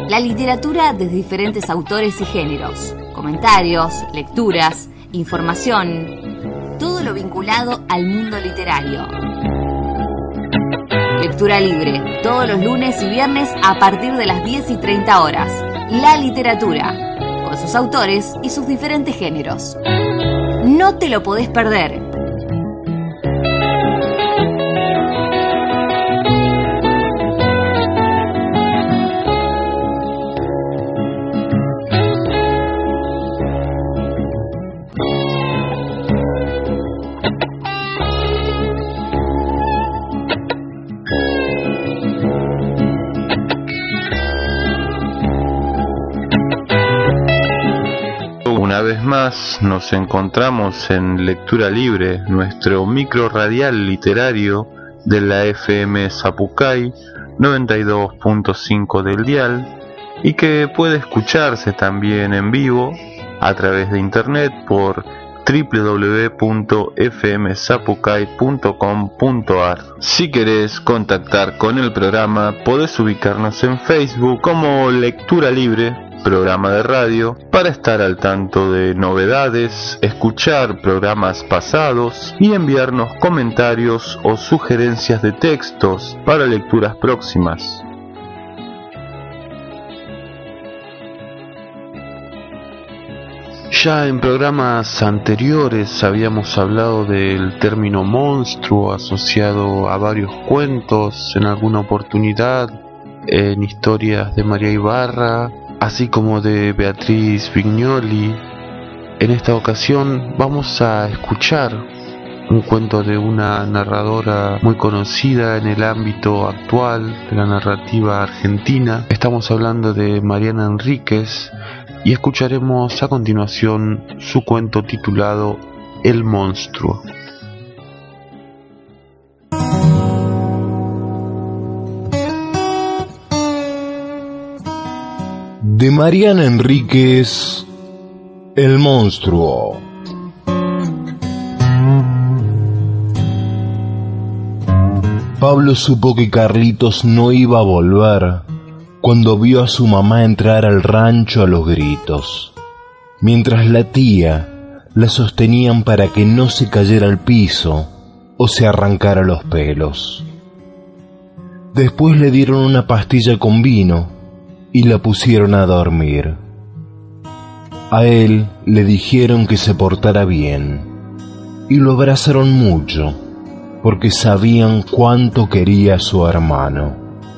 La literatura de diferentes autores y géneros, comentarios, lecturas, información, todo lo vinculado al mundo literario. Lectura libre, todos los lunes y viernes a partir de las 10:30 horas. La literatura, con sus autores y sus diferentes géneros. No te lo podés perder. Una vez más nos encontramos en Lectura Libre, nuestro micro radial literario de la FM Zapucay 92.5 del dial, y que puede escucharse también en vivo a través de internet por www.fmzapucay.com.ar. Si querés contactar con el programa, podés ubicarnos en Facebook como Lectura Libre, programa de radio, para estar al tanto de novedades, escuchar programas pasados y enviarnos comentarios o sugerencias de textos para lecturas próximas. Ya en programas anteriores habíamos hablado del término monstruo asociado a varios cuentos, en alguna oportunidad en historias de María Ibarra, así como de Beatriz Vignoli. En esta ocasión vamos a escuchar un cuento de una narradora muy conocida en el ámbito actual de la narrativa argentina. Estamos hablando de Mariana Enríquez y escucharemos a continuación su cuento titulado El monstruo. De Mariana Enríquez, El monstruo. Pablo supo que Carlitos no iba a volver cuando vio a su mamá entrar al rancho a los gritos, mientras la tía la sostenían para que no se cayera al piso o se arrancara los pelos. Después le dieron una pastilla con vino y la pusieron a dormir. A él le dijeron que se portara bien y lo abrazaron mucho porque sabían cuánto quería a su hermano.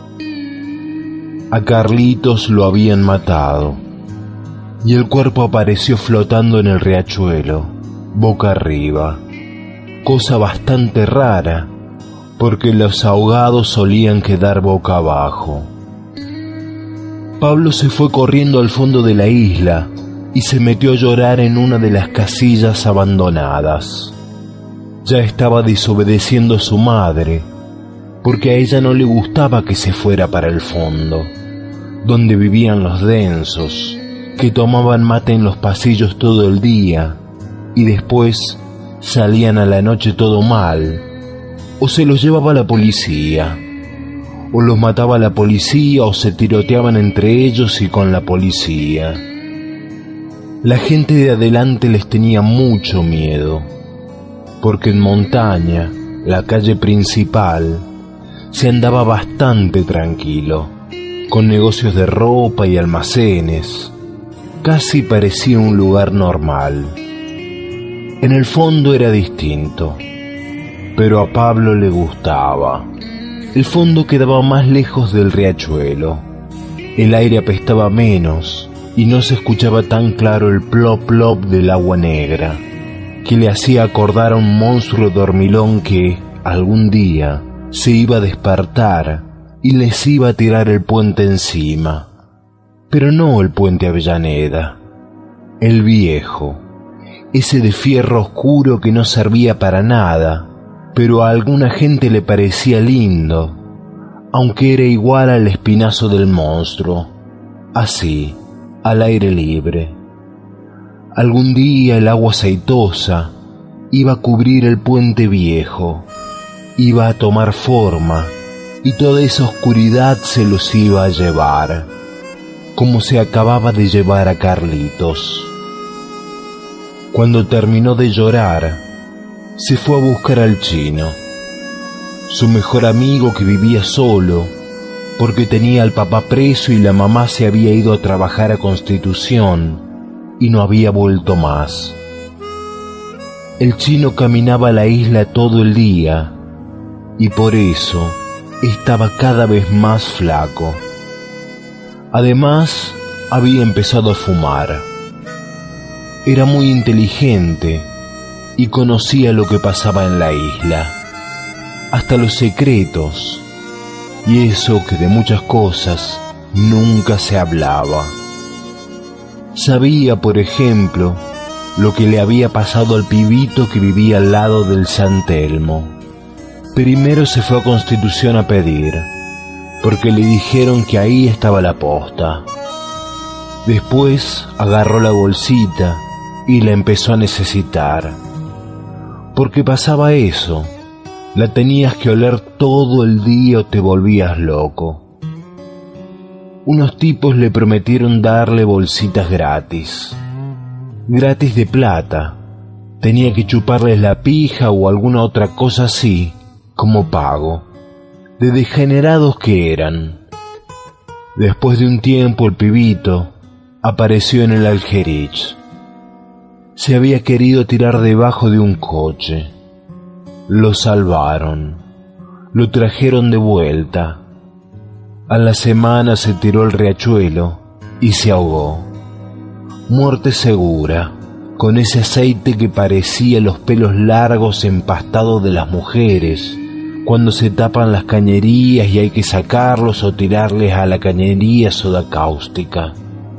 A Carlitos lo habían matado y el cuerpo apareció flotando en el riachuelo, boca arriba, cosa bastante rara porque los ahogados solían quedar boca abajo. Pablo se fue corriendo al fondo de la isla y se metió a llorar en una de las casillas abandonadas. Ya estaba desobedeciendo a su madre, porque a ella no le gustaba que se fuera para el fondo, donde vivían los densos, que tomaban mate en los pasillos todo el día y después salían a la noche todo mal, o se los llevaba la policía, o los mataba la policía, o se tiroteaban entre ellos y con la policía. La gente de adelante les tenía mucho miedo, porque en Montaña, la calle principal, se andaba bastante tranquilo, con negocios de ropa y almacenes. Casi parecía un lugar normal. En el fondo era distinto, pero a Pablo le gustaba. El fondo quedaba más lejos del riachuelo. El aire apestaba menos y no se escuchaba tan claro el plop plop del agua negra, que le hacía acordar a un monstruo dormilón que, algún día, se iba a despertar y les iba a tirar el puente encima. Pero no el puente Avellaneda, el viejo, ese de fierro oscuro que no servía para nada, pero a alguna gente le parecía lindo, aunque era igual al espinazo del monstruo, así, al aire libre. Algún día el agua aceitosa iba a cubrir el puente viejo, iba a tomar forma, y toda esa oscuridad se los iba a llevar. como se acababa de llevar a Carlitos. Cuando terminó de llorar, se fue a buscar al Chino, su mejor amigo que vivía solo, porque tenía al papá preso y la mamá se había ido a trabajar a Constitución y no había vuelto más. El Chino caminaba a la isla todo el día y por eso estaba cada vez más flaco. Además, había empezado a fumar. Era muy inteligente y conocía lo que pasaba en la isla, hasta los secretos, y eso que de muchas cosas nunca se hablaba. Sabía, por ejemplo, lo que le había pasado al pibito que vivía al lado del San Telmo. Primero se fue a Constitución a pedir, porque le dijeron que ahí estaba la posta. Después agarró la bolsita y la empezó a necesitar. Porque pasaba eso, la tenías que oler todo el día o te volvías loco. Unos tipos le prometieron darle bolsitas gratis de plata. Tenía que chuparles la pija o alguna otra cosa así, como pago. De degenerados que eran. Después de un tiempo el pibito apareció en el Algerich. Se había querido tirar debajo de un coche. Lo salvaron. Lo trajeron de vuelta. A la semana se tiró al riachuelo y se ahogó. Muerte segura, con ese aceite que parecía los pelos largos empastados de las mujeres, cuando se tapan las cañerías y hay que sacarlos o tirarles a la cañería soda cáustica.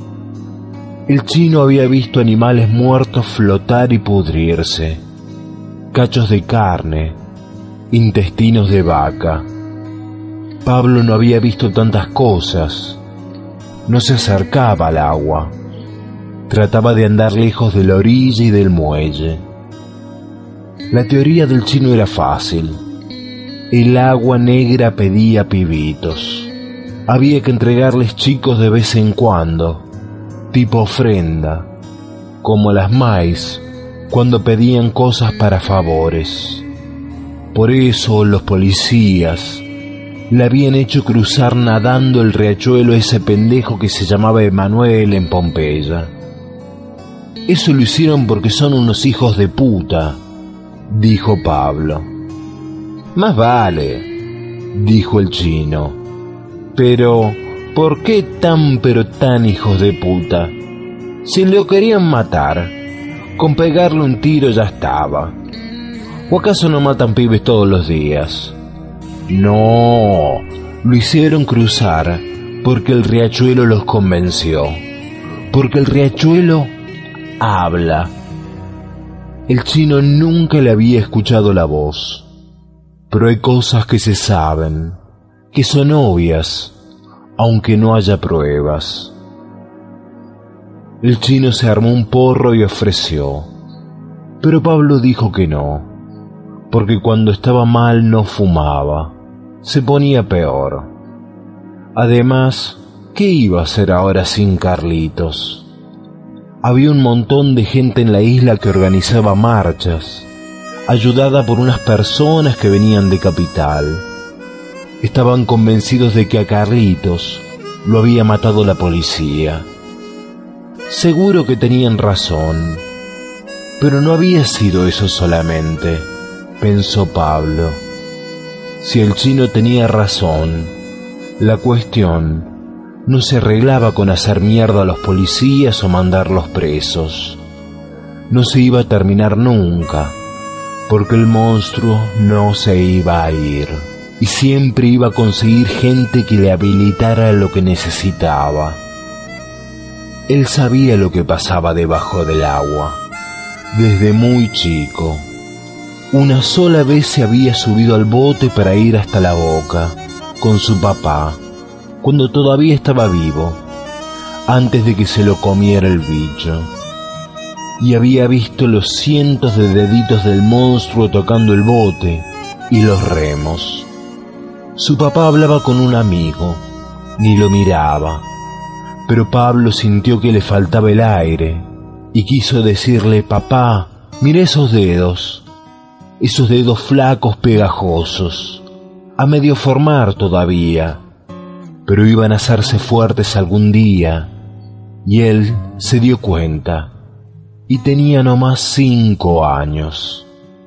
El Chino había visto animales muertos flotar y pudrirse, cachos de carne, intestinos de vaca. Pablo no había visto tantas cosas. No se acercaba al agua. Trataba de andar lejos de la orilla y del muelle. La teoría del Chino era fácil. El agua negra pedía pibitos. Había que entregarles chicos de vez en cuando, tipo ofrenda, como las maíz, cuando pedían cosas para favores. Por eso los policías le habían hecho cruzar nadando el riachuelo a ese pendejo que se llamaba Emanuel en Pompeya. Eso lo hicieron porque son unos hijos de puta, dijo Pablo. Más vale, dijo el Chino. Pero, ¿por qué pero tan hijos de puta? Si lo querían matar, con pegarle un tiro ya estaba. ¿O acaso no matan pibes todos los días? No, lo hicieron cruzar porque el riachuelo los convenció. Porque el riachuelo habla. El Chino nunca le había escuchado la voz, pero hay cosas que se saben, que son obvias, aunque no haya pruebas. El Chino se armó un porro y ofreció, pero Pablo dijo que no, porque cuando estaba mal no fumaba, se ponía peor. Además, ¿qué iba a hacer ahora sin Carlitos? Había un montón de gente en la isla que organizaba marchas, ayudada por unas personas que venían de capital. Estaban convencidos de que a Carlitos lo había matado la policía. Seguro que tenían razón, pero no había sido eso solamente, pensó Pablo. Si el Chino tenía razón, la cuestión no se arreglaba con hacer mierda a los policías o mandarlos presos. No se iba a terminar nunca, porque el monstruo no se iba a ir, y siempre iba a conseguir gente que le habilitara lo que necesitaba. Él sabía lo que pasaba debajo del agua, desde muy chico. Una sola vez se había subido al bote para ir hasta la boca, con su papá, cuando todavía estaba vivo, antes de que se lo comiera el bicho. Y había visto los cientos de deditos del monstruo tocando el bote y los remos. Su papá hablaba con un amigo, ni lo miraba, Pero Pablo sintió que le faltaba el aire y quiso decirle: papá, mira esos dedos flacos pegajosos, a medio formar todavía, pero iban a hacerse fuertes algún día. Y él se dio cuenta, y tenía nomás 5 años.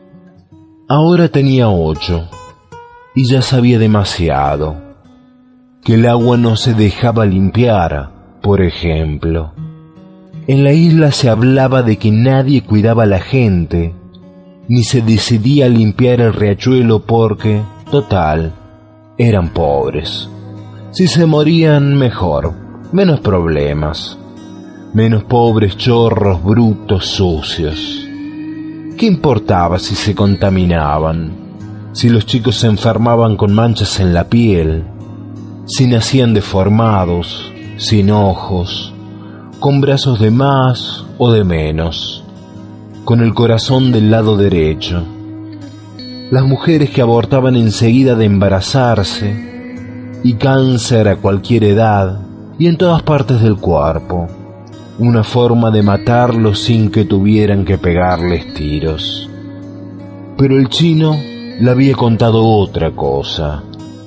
Ahora tenía 8, y ya sabía demasiado. Que el agua no se dejaba limpiar, por ejemplo. En la isla se hablaba de que nadie cuidaba a la gente, ni se decidía a limpiar el riachuelo porque, total, eran pobres. Si se morían, mejor, menos problemas. Menos pobres chorros brutos sucios. ¿Qué importaba si se contaminaban? Si los chicos se enfermaban con manchas en la piel, si nacían deformados, sin ojos, con brazos de más o de menos, con el corazón del lado derecho. Las mujeres que abortaban enseguida de embarazarse, y cáncer a cualquier edad y en todas partes del cuerpo. Una forma de matarlos sin que tuvieran que pegarles tiros. Pero el chino le había contado otra cosa.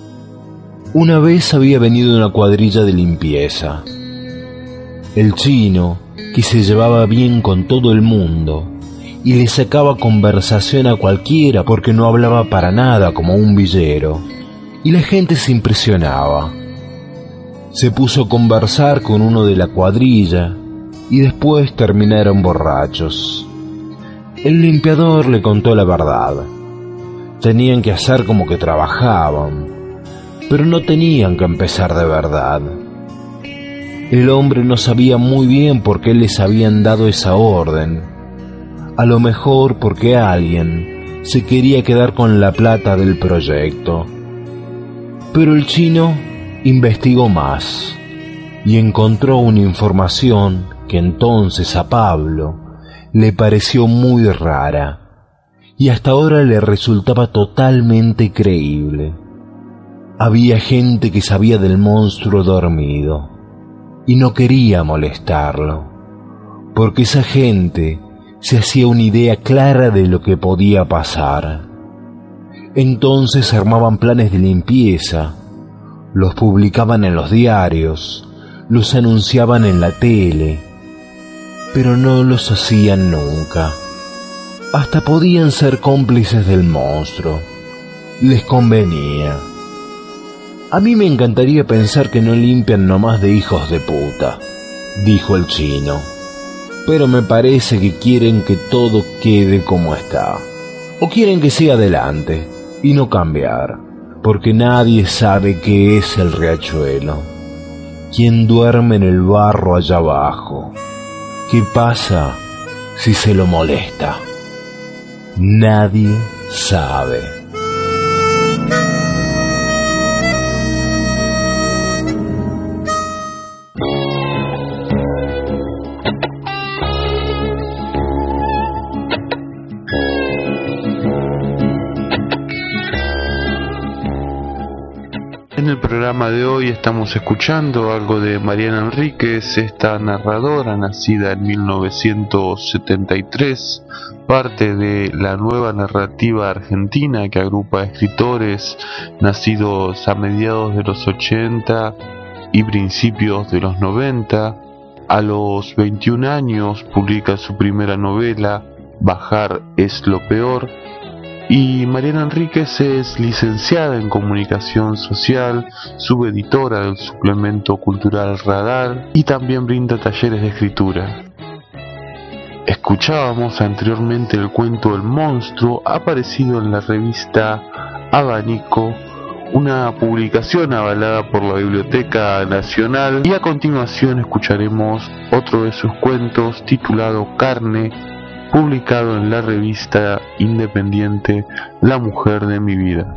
Una vez había venido una cuadrilla de limpieza. El chino, que se llevaba bien con todo el mundo y le sacaba conversación a cualquiera porque no hablaba para nada como un villero, y la gente se impresionaba. Se puso a conversar con uno de la cuadrilla y después terminaron borrachos. El limpiador le contó la verdad. Tenían que hacer como que trabajaban, pero no tenían que empezar de verdad. El hombre no sabía muy bien por qué les habían dado esa orden. A lo mejor porque alguien se quería quedar con la plata del proyecto. Pero el chino investigó más y encontró una información que entonces a Pablo le pareció muy rara y hasta ahora le resultaba totalmente creíble. Había gente que sabía del monstruo dormido y no quería molestarlo, porque esa gente se hacía una idea clara de lo que podía pasar. Entonces armaban planes de limpieza, los publicaban en los diarios, los anunciaban en la tele, pero no los hacían nunca. Hasta podían ser cómplices del monstruo. Les convenía. A mí me encantaría pensar que no limpian nomás de hijos de puta, dijo el chino. Pero me parece que quieren que todo quede como está. O quieren que siga adelante y no cambiar, porque nadie sabe qué es el riachuelo. ¿Quién duerme en el barro allá abajo? ¿Qué pasa si se lo molesta? Nadie sabe. En el programa de hoy estamos escuchando algo de Mariana Enríquez, esta narradora nacida en 1973, parte de la nueva narrativa argentina que agrupa escritores nacidos a mediados de los 80 y principios de los 90. A los 21 años publica su primera novela, Bajar es lo peor. Y Mariana Enríquez es licenciada en Comunicación Social, subeditora del suplemento cultural Radar y también brinda talleres de escritura. Escuchábamos anteriormente el cuento El monstruo, aparecido en la revista Abanico, una publicación avalada por la Biblioteca Nacional, y a continuación escucharemos otro de sus cuentos titulado Carne, publicado en la revista independiente La Mujer de mi vida.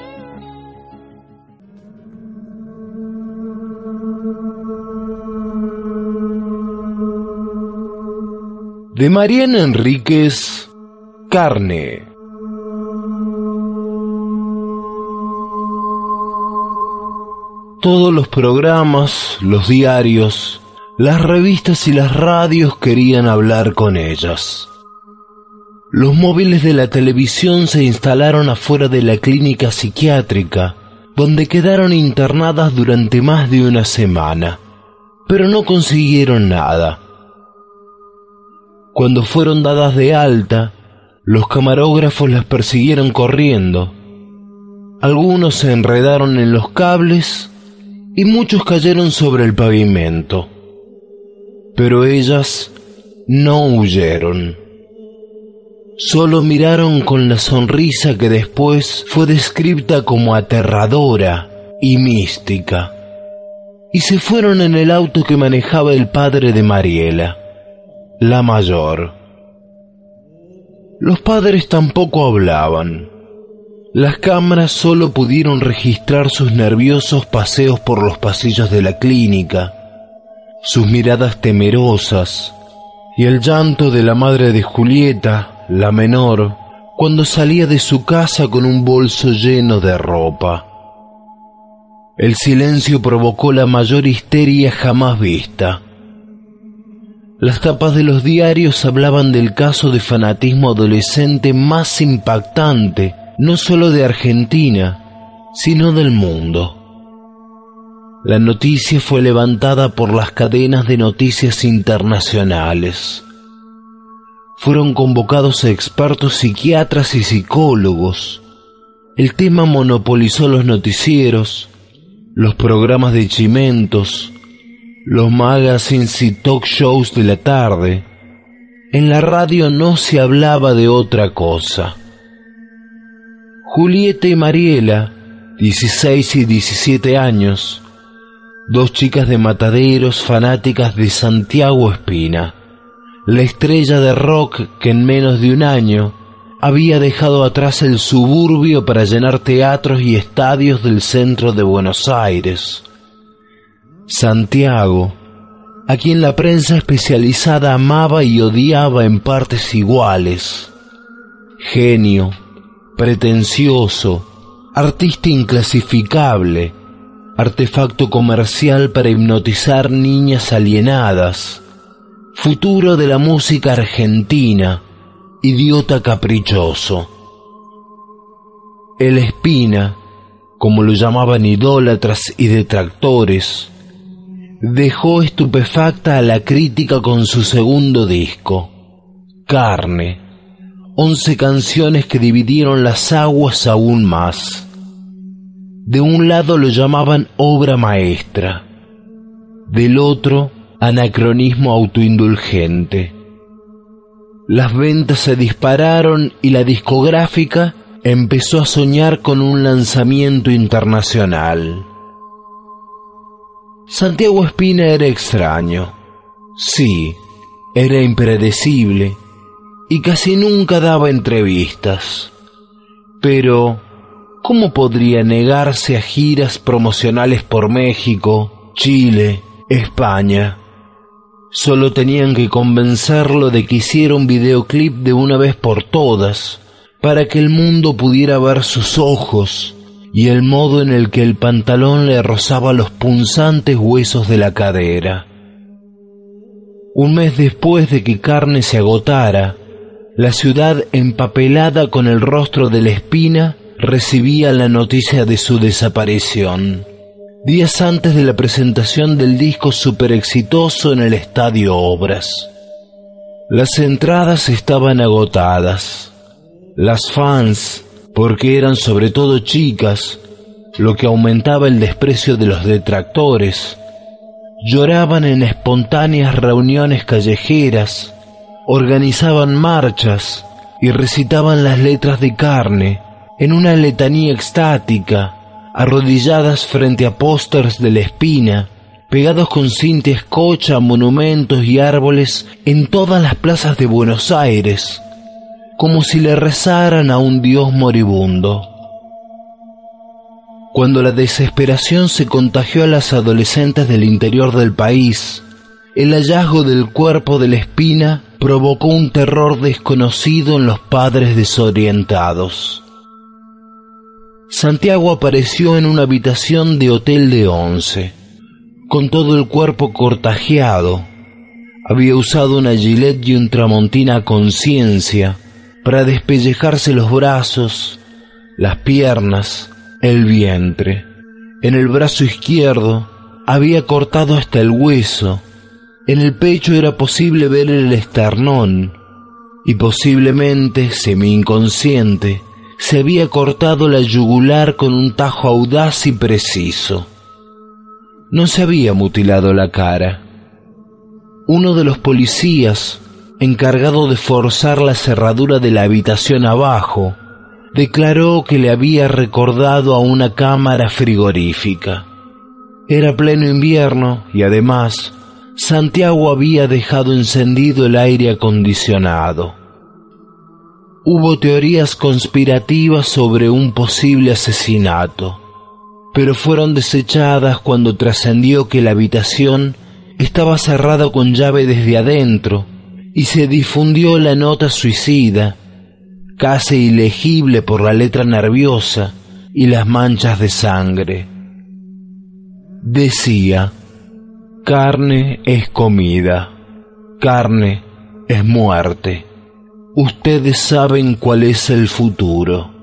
De Mariana Enríquez, Carne. Todos los programas, los diarios Las revistas y las radios querían hablar con ellas. Los móviles de la televisión se instalaron afuera de la clínica psiquiátrica, donde quedaron internadas durante más de una semana, pero no consiguieron nada. Cuando fueron dadas de alta, los camarógrafos las persiguieron corriendo. Algunos se enredaron en los cables y muchos cayeron sobre el pavimento. Pero ellas no huyeron. Solo miraron con la sonrisa que después fue descrita como aterradora y mística, y se fueron en el auto que manejaba el padre de Mariela, la mayor. Los padres tampoco hablaban. Las cámaras solo pudieron registrar sus nerviosos paseos por los pasillos de la clínica, sus miradas temerosas y el llanto de la madre de Julieta, la menor, cuando salía de su casa con un bolso lleno de ropa. El silencio provocó la mayor histeria jamás vista. Las tapas de los diarios hablaban del caso de fanatismo adolescente más impactante, no solo de Argentina, sino del mundo. La noticia fue levantada por las cadenas de noticias internacionales. Fueron convocados expertos psiquiatras y psicólogos. El tema monopolizó los noticieros, los programas de chimentos, los magazines y talk shows de la tarde. En la radio no se hablaba de otra cosa. Julieta y Mariela, 16 y 17 años, dos chicas de Mataderos fanáticas de Santiago Espina, la estrella de rock que en menos de un año había dejado atrás el suburbio para llenar teatros y estadios del centro de Buenos Aires. Santiago, a quien la prensa especializada amaba y odiaba en partes iguales. Genio, pretencioso, artista inclasificable, artefacto comercial para hipnotizar niñas alienadas, futuro de la música argentina, idiota caprichoso. El Espina, como lo llamaban idólatras y detractores, dejó estupefacta a la crítica con su segundo disco, Carne, 11 canciones que dividieron las aguas aún más. De un lado lo llamaban obra maestra, del otro anacronismo autoindulgente. Las ventas se dispararon y la discográfica empezó a soñar con un lanzamiento internacional. Santiago Espina era extraño. Sí, era impredecible y casi nunca daba entrevistas. Pero ¿cómo podría negarse a giras promocionales por México, Chile, España? Solo tenían que convencerlo de que hiciera un videoclip de una vez por todas, para que el mundo pudiera ver sus ojos y el modo en el que el pantalón le rozaba los punzantes huesos de la cadera. Un mes después de que Carne se agotara, la ciudad empapelada con el rostro de la Espina recibía la noticia de su desaparición, días antes de la presentación del disco super exitoso en el Estadio Obras. Las entradas estaban agotadas. Las fans, porque eran sobre todo chicas, lo que aumentaba el desprecio de los detractores, lloraban en espontáneas reuniones callejeras, organizaban marchas y recitaban las letras de Carne en una letanía extática, arrodilladas frente a pósters de la Espina, pegados con cinta escocha a monumentos y árboles en todas las plazas de Buenos Aires, como si le rezaran a un dios moribundo. Cuando la desesperación se contagió a las adolescentes del interior del país, el hallazgo del cuerpo de la Espina provocó un terror desconocido en los padres desorientados. Santiago apareció en una habitación de hotel de 11, con todo el cuerpo cortajeado. Había usado una Gillette y un Tramontina a conciencia para despellejarse los brazos, las piernas, el vientre. En el brazo izquierdo había cortado hasta el hueso. En el pecho era posible ver el esternón y posiblemente, semi-inconsciente, se había cortado la yugular con un tajo audaz y preciso. No se había mutilado la cara. Uno de los policías, encargado de forzar la cerradura de la habitación abajo, declaró que le había recordado a una cámara frigorífica. Era pleno invierno y además Santiago había dejado encendido el aire acondicionado. Hubo teorías conspirativas sobre un posible asesinato, pero fueron desechadas cuando trascendió que la habitación estaba cerrada con llave desde adentro y se difundió la nota suicida, casi ilegible por la letra nerviosa y las manchas de sangre. Decía: carne es comida, carne es muerte. Ustedes saben cuál es el futuro.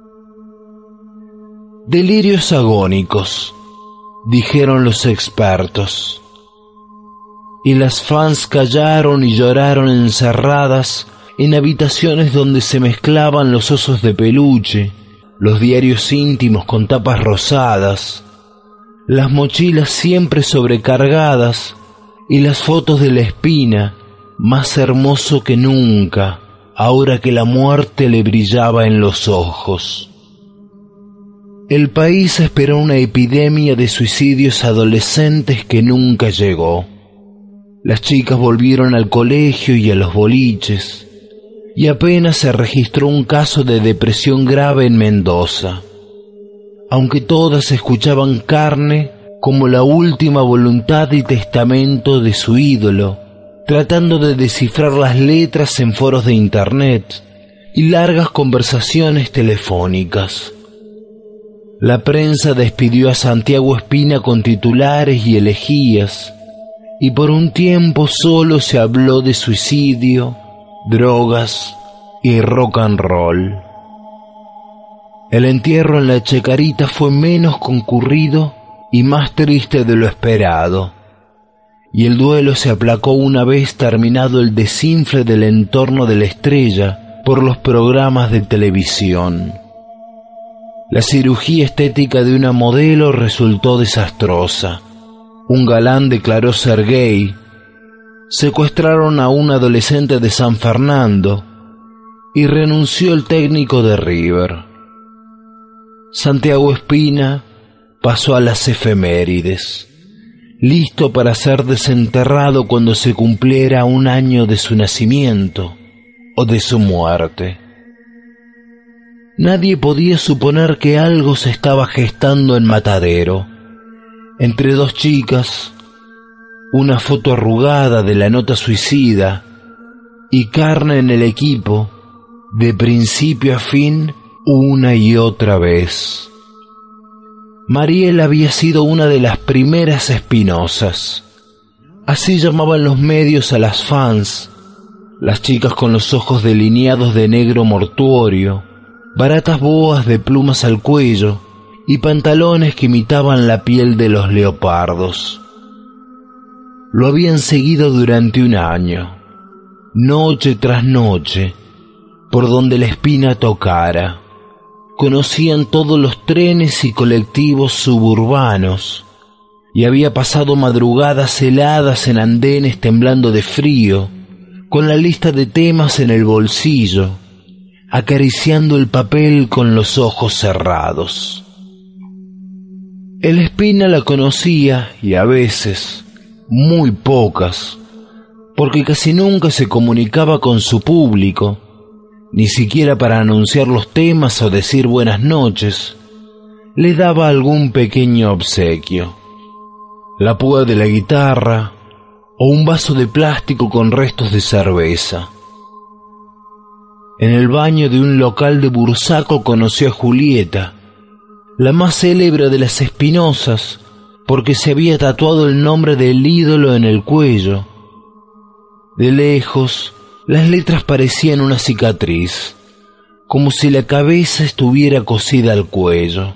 Delirios agónicos, dijeron los expertos. Y las fans callaron y lloraron encerradas en habitaciones donde se mezclaban los osos de peluche, los diarios íntimos con tapas rosadas, las mochilas siempre sobrecargadas y las fotos de la Espina, más hermoso que nunca, ahora que la muerte le brillaba en los ojos. El país esperó una epidemia de suicidios adolescentes que nunca llegó. Las chicas volvieron al colegio y a los boliches, y apenas se registró un caso de depresión grave en Mendoza, aunque todas escuchaban Carne como la última voluntad y testamento de su ídolo, tratando de descifrar las letras en foros de internet y largas conversaciones telefónicas. La prensa despidió a Santiago Espina con titulares y elegías, y por un tiempo solo se habló de suicidio, drogas y rock and roll. El entierro en la Chacarita fue menos concurrido y más triste de lo esperado, y el duelo se aplacó una vez terminado el desinfle del entorno de la estrella por los programas de televisión. La cirugía estética de una modelo resultó desastrosa. Un galán declaró ser gay. Secuestraron a un adolescente de San Fernando y renunció el técnico de River. Santiago Espina pasó a las efemérides, listo para ser desenterrado cuando se cumpliera un año de su nacimiento o de su muerte. Nadie podía suponer que algo se estaba gestando en Matadero. Entre dos chicas, una foto arrugada de la nota suicida y Carne en el equipo, de principio a fin, una y otra vez. Mariela había sido una de las primeras espinosas. Así llamaban los medios a las fans, las chicas con los ojos delineados de negro mortuorio, baratas boas de plumas al cuello y pantalones que imitaban la piel de los leopardos. Lo habían seguido durante un año, noche tras noche, por donde la Espina tocara. Conocían todos los trenes y colectivos suburbanos, y había pasado madrugadas heladas en andenes temblando de frío, con la lista de temas en el bolsillo, acariciando el papel con los ojos cerrados. El Espina la conocía y a veces, muy pocas, porque casi nunca se comunicaba con su público, ni siquiera para anunciar los temas o decir buenas noches, le daba algún pequeño obsequio, la púa de la guitarra o un vaso de plástico con restos de cerveza. En el baño de un local de Bursaco conoció a Julieta, la más célebre de las espinosas, porque se había tatuado el nombre del ídolo en el cuello. De lejos, las letras parecían una cicatriz, como si la cabeza estuviera cosida al cuello.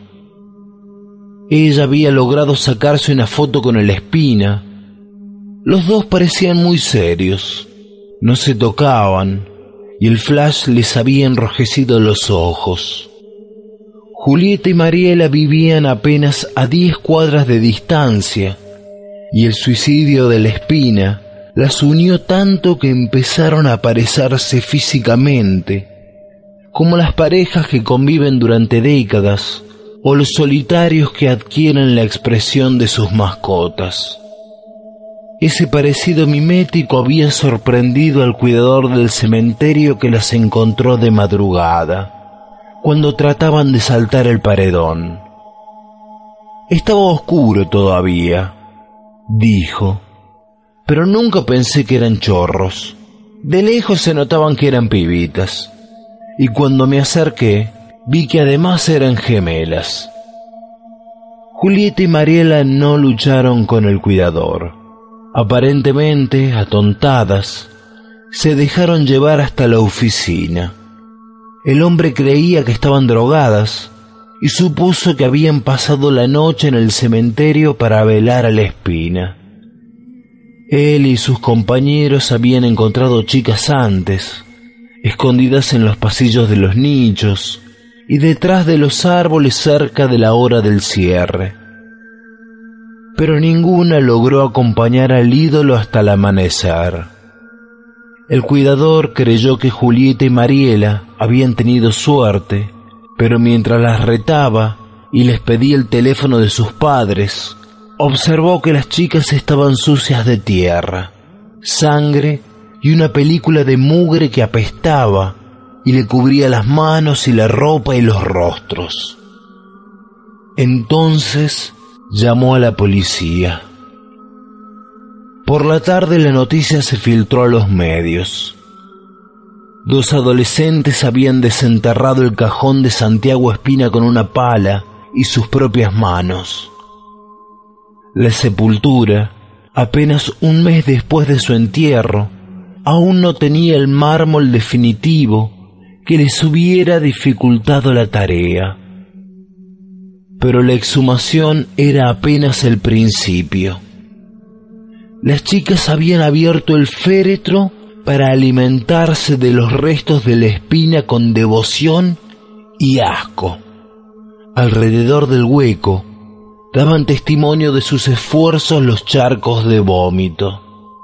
Ella había logrado sacarse una foto con el Espina. Los dos parecían muy serios, no se tocaban, y el flash les había enrojecido los ojos. Julieta y Mariela vivían apenas a 10 cuadras de distancia, y el suicidio del Espina las unió tanto que empezaron a parecerse físicamente, como las parejas que conviven durante décadas, o los solitarios que adquieren la expresión de sus mascotas. Ese parecido mimético había sorprendido al cuidador del cementerio, que las encontró de madrugada, cuando trataban de saltar el paredón. Estaba oscuro todavía, dijo, pero nunca pensé que eran chorros. De lejos se notaban que eran pibitas, y cuando me acerqué, vi que además eran gemelas. Julieta y Mariela no lucharon con el cuidador. Aparentemente, atontadas, se dejaron llevar hasta la oficina. El hombre creía que estaban drogadas y supuso que habían pasado la noche en el cementerio para velar a la Espina. Él y sus compañeros habían encontrado chicas antes, escondidas en los pasillos de los nichos y detrás de los árboles cerca de la hora del cierre. Pero ninguna logró acompañar al ídolo hasta el amanecer. El cuidador creyó que Julieta y Mariela habían tenido suerte, pero mientras las retaba y les pedía el teléfono de sus padres, observó que las chicas estaban sucias de tierra, sangre y una película de mugre que apestaba y le cubría las manos y la ropa y los rostros. Entonces llamó a la policía. Por la tarde la noticia se filtró a los medios. 2 adolescentes habían desenterrado el cajón de Santiago Espina con una pala y sus propias manos. La sepultura, apenas un mes después de su entierro, aún no tenía el mármol definitivo que les hubiera dificultado la tarea. Pero la exhumación era apenas el principio. Las chicas habían abierto el féretro para alimentarse de los restos de la Espina con devoción y asco. Alrededor del hueco daban testimonio de sus esfuerzos los charcos de vómito.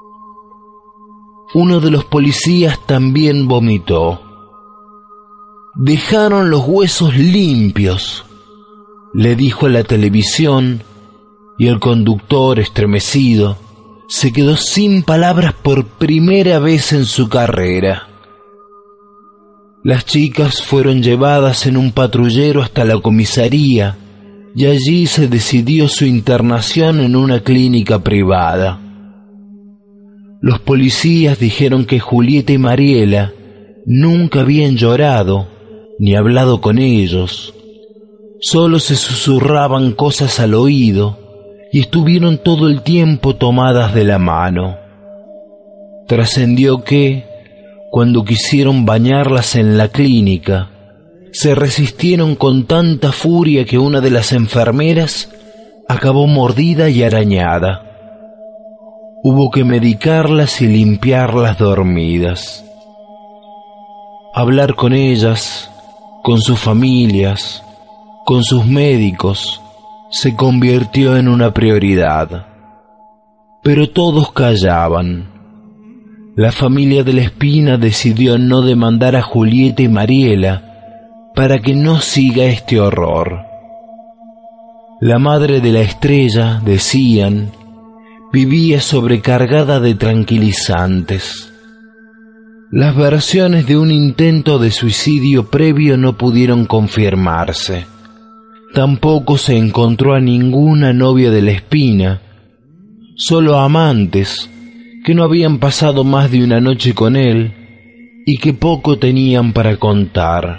Uno de los policías también vomitó. «Dejaron los huesos limpios», le dijo a la televisión, y el conductor, estremecido, se quedó sin palabras por primera vez en su carrera. Las chicas fueron llevadas en un patrullero hasta la comisaría y allí se decidió su internación en una clínica privada. Los policías dijeron que Julieta y Mariela nunca habían llorado ni hablado con ellos. Solo se susurraban cosas al oído y estuvieron todo el tiempo tomadas de la mano. Trascendió que, cuando quisieron bañarlas en la clínica, se resistieron con tanta furia que una de las enfermeras acabó mordida y arañada. Hubo que medicarlas y limpiarlas dormidas. Hablar con ellas, con sus familias, con sus médicos, se convirtió en una prioridad. Pero todos callaban. La familia de la Espina decidió no demandar a Julieta y Mariela para que no siga este horror. La madre de la estrella, decían, vivía sobrecargada de tranquilizantes. Las versiones de un intento de suicidio previo no pudieron confirmarse. Tampoco se encontró a ninguna novia de la Espina, solo amantes que no habían pasado más de una noche con él y que poco tenían para contar.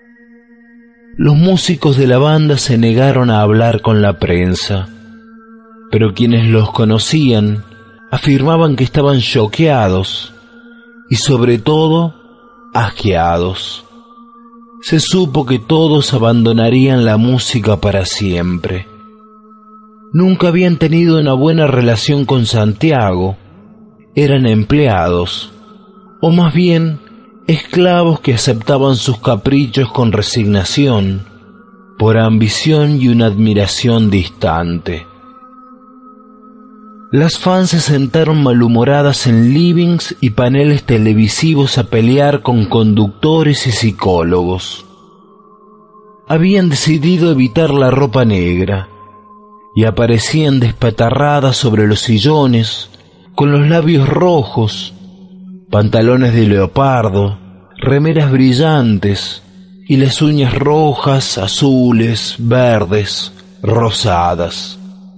Los músicos de la banda se negaron a hablar con la prensa. pero quienes los conocían afirmaban que estaban choqueados y sobre todo asqueados. Se supo que todos abandonarían la música para siempre. Nunca habían tenido una buena relación con Santiago. Eran empleados, o más bien esclavos que aceptaban sus caprichos con resignación, por ambición y una admiración distante. Las fans se sentaron malhumoradas en livings y paneles televisivos a pelear con conductores y psicólogos. Habían decidido evitar la ropa negra y aparecían despatarradas sobre los sillones con los labios rojos, pantalones de leopardo, remeras brillantes y las uñas rojas, azules, verdes, rosadas.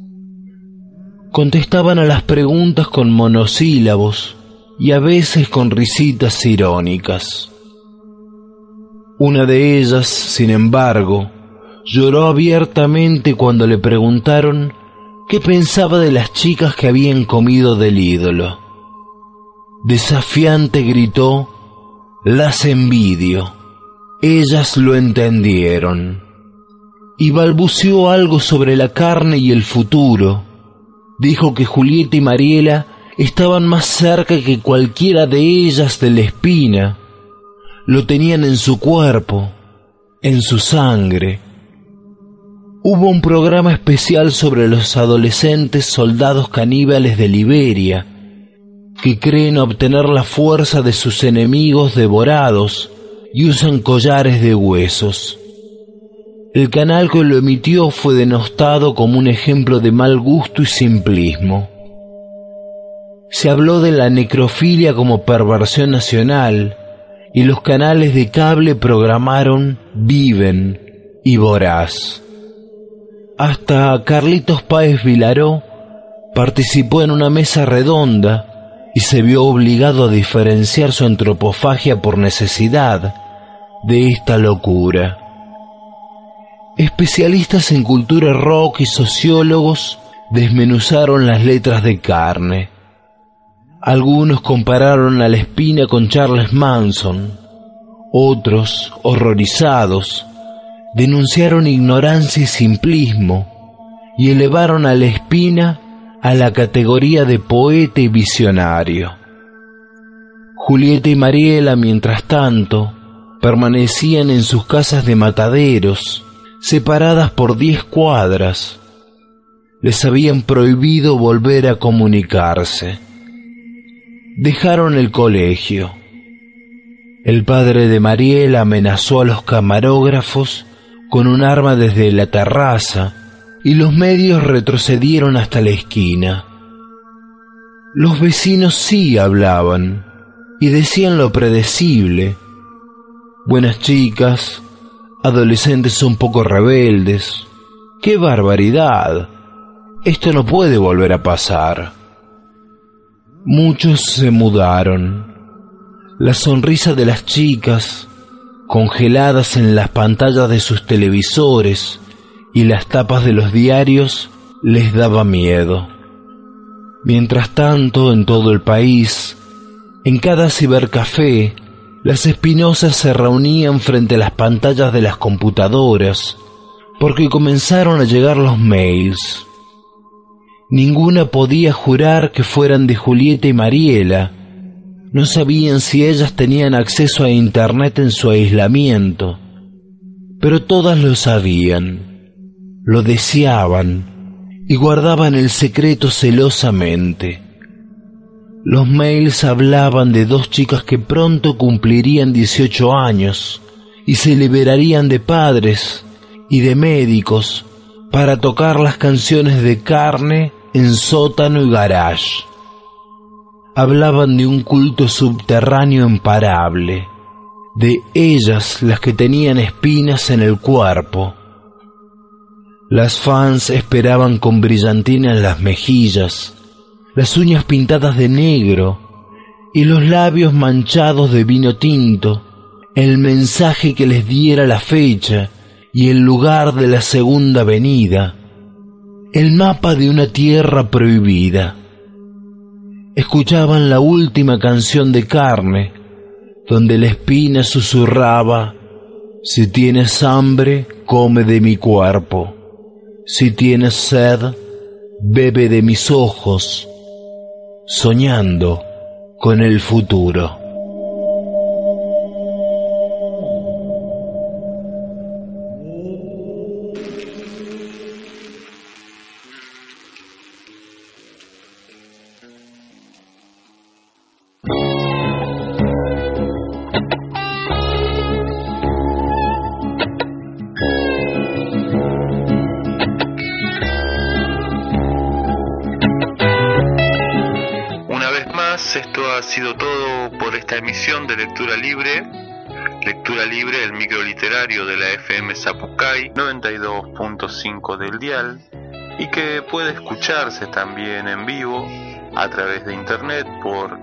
Contestaban a las preguntas con monosílabos y a veces con risitas irónicas. Una de ellas, sin embargo, lloró abiertamente cuando le preguntaron qué pensaba de las chicas que habían comido del ídolo. Desafiante gritó: «Las envidio». Ellas lo entendieron. Y balbuceó algo sobre la carne y el futuro. Dijo que Julieta y Mariela estaban más cerca que cualquiera de ellas de la espina. Lo tenían en su cuerpo, en su sangre. Hubo un programa especial sobre los adolescentes soldados caníbales de Liberia, que creen obtener la fuerza de sus enemigos devorados y usan collares de huesos. El canal que lo emitió fue denostado como un ejemplo de mal gusto y simplismo. Se habló de la necrofilia como perversión nacional y los canales de cable programaron Viven y Voraz. Hasta Carlitos Páez Vilaró participó en una mesa redonda y se vio obligado a diferenciar su antropofagia por necesidad de esta locura. Especialistas en cultura rock y sociólogos desmenuzaron las letras de Carne. Algunos compararon a la espina con Charles Manson. Otros, horrorizados, denunciaron ignorancia y simplismo y elevaron a la espina a la categoría de poeta y visionario. Julieta y Mariela, mientras tanto, permanecían en sus casas de mataderos, separadas por 10 cuadras. Les habían prohibido volver a comunicarse. Dejaron el colegio. El padre de Mariela amenazó a los camarógrafos con un arma desde la terraza y los medios retrocedieron hasta la esquina. Los vecinos sí hablaban y decían lo predecible: buenas chicas, adolescentes un poco rebeldes. ¡Qué barbaridad! Esto no puede volver a pasar. Muchos se mudaron. La sonrisa de las chicas, congeladas en las pantallas de sus televisores y las tapas de los diarios, les daba miedo. Mientras tanto, en todo el país, en cada cibercafé, las espinosas se reunían frente a las pantallas de las computadoras, porque comenzaron a llegar los mails. Ninguna podía jurar que fueran de Julieta y Mariela. No sabían si ellas tenían acceso a internet en su aislamiento, pero todas lo sabían, lo deseaban y guardaban el secreto celosamente. Los mails hablaban de 2 chicas que pronto cumplirían 18 años y se liberarían de padres y de médicos para tocar las canciones de Carne en sótano y garage. Hablaban de un culto subterráneo imparable, de ellas las que tenían espinas en el cuerpo. Las fans esperaban con brillantina en las mejillas, las uñas pintadas de negro y los labios manchados de vino tinto, el mensaje que les diera la fecha y el lugar de la segunda venida, el mapa de una tierra prohibida. Escuchaban la última canción de Carne, donde la espina susurraba: si tienes hambre, come de mi cuerpo. Si tienes sed, bebe de mis ojos, soñando con el futuro. Esto ha sido todo por esta emisión de Lectura Libre. Lectura Libre, el microliterario de la FM Zapucay 92.5 del dial, y que puede escucharse también en vivo a través de internet por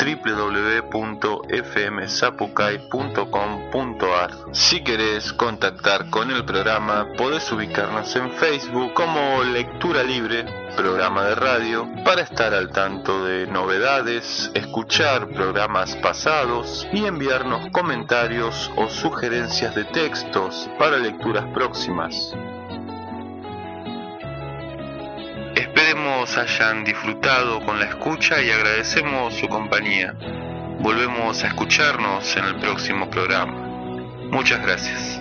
www.fmzapucay.com.ar. Si querés contactar con el programa, podés ubicarnos en Facebook como Lectura Libre, programa de radio, para estar al tanto de novedades, escuchar programas pasados y enviarnos comentarios o sugerencias de textos para lecturas próximas. Esperemos hayan disfrutado con la escucha y agradecemos su compañía. Volvemos a escucharnos en el próximo programa. Muchas gracias.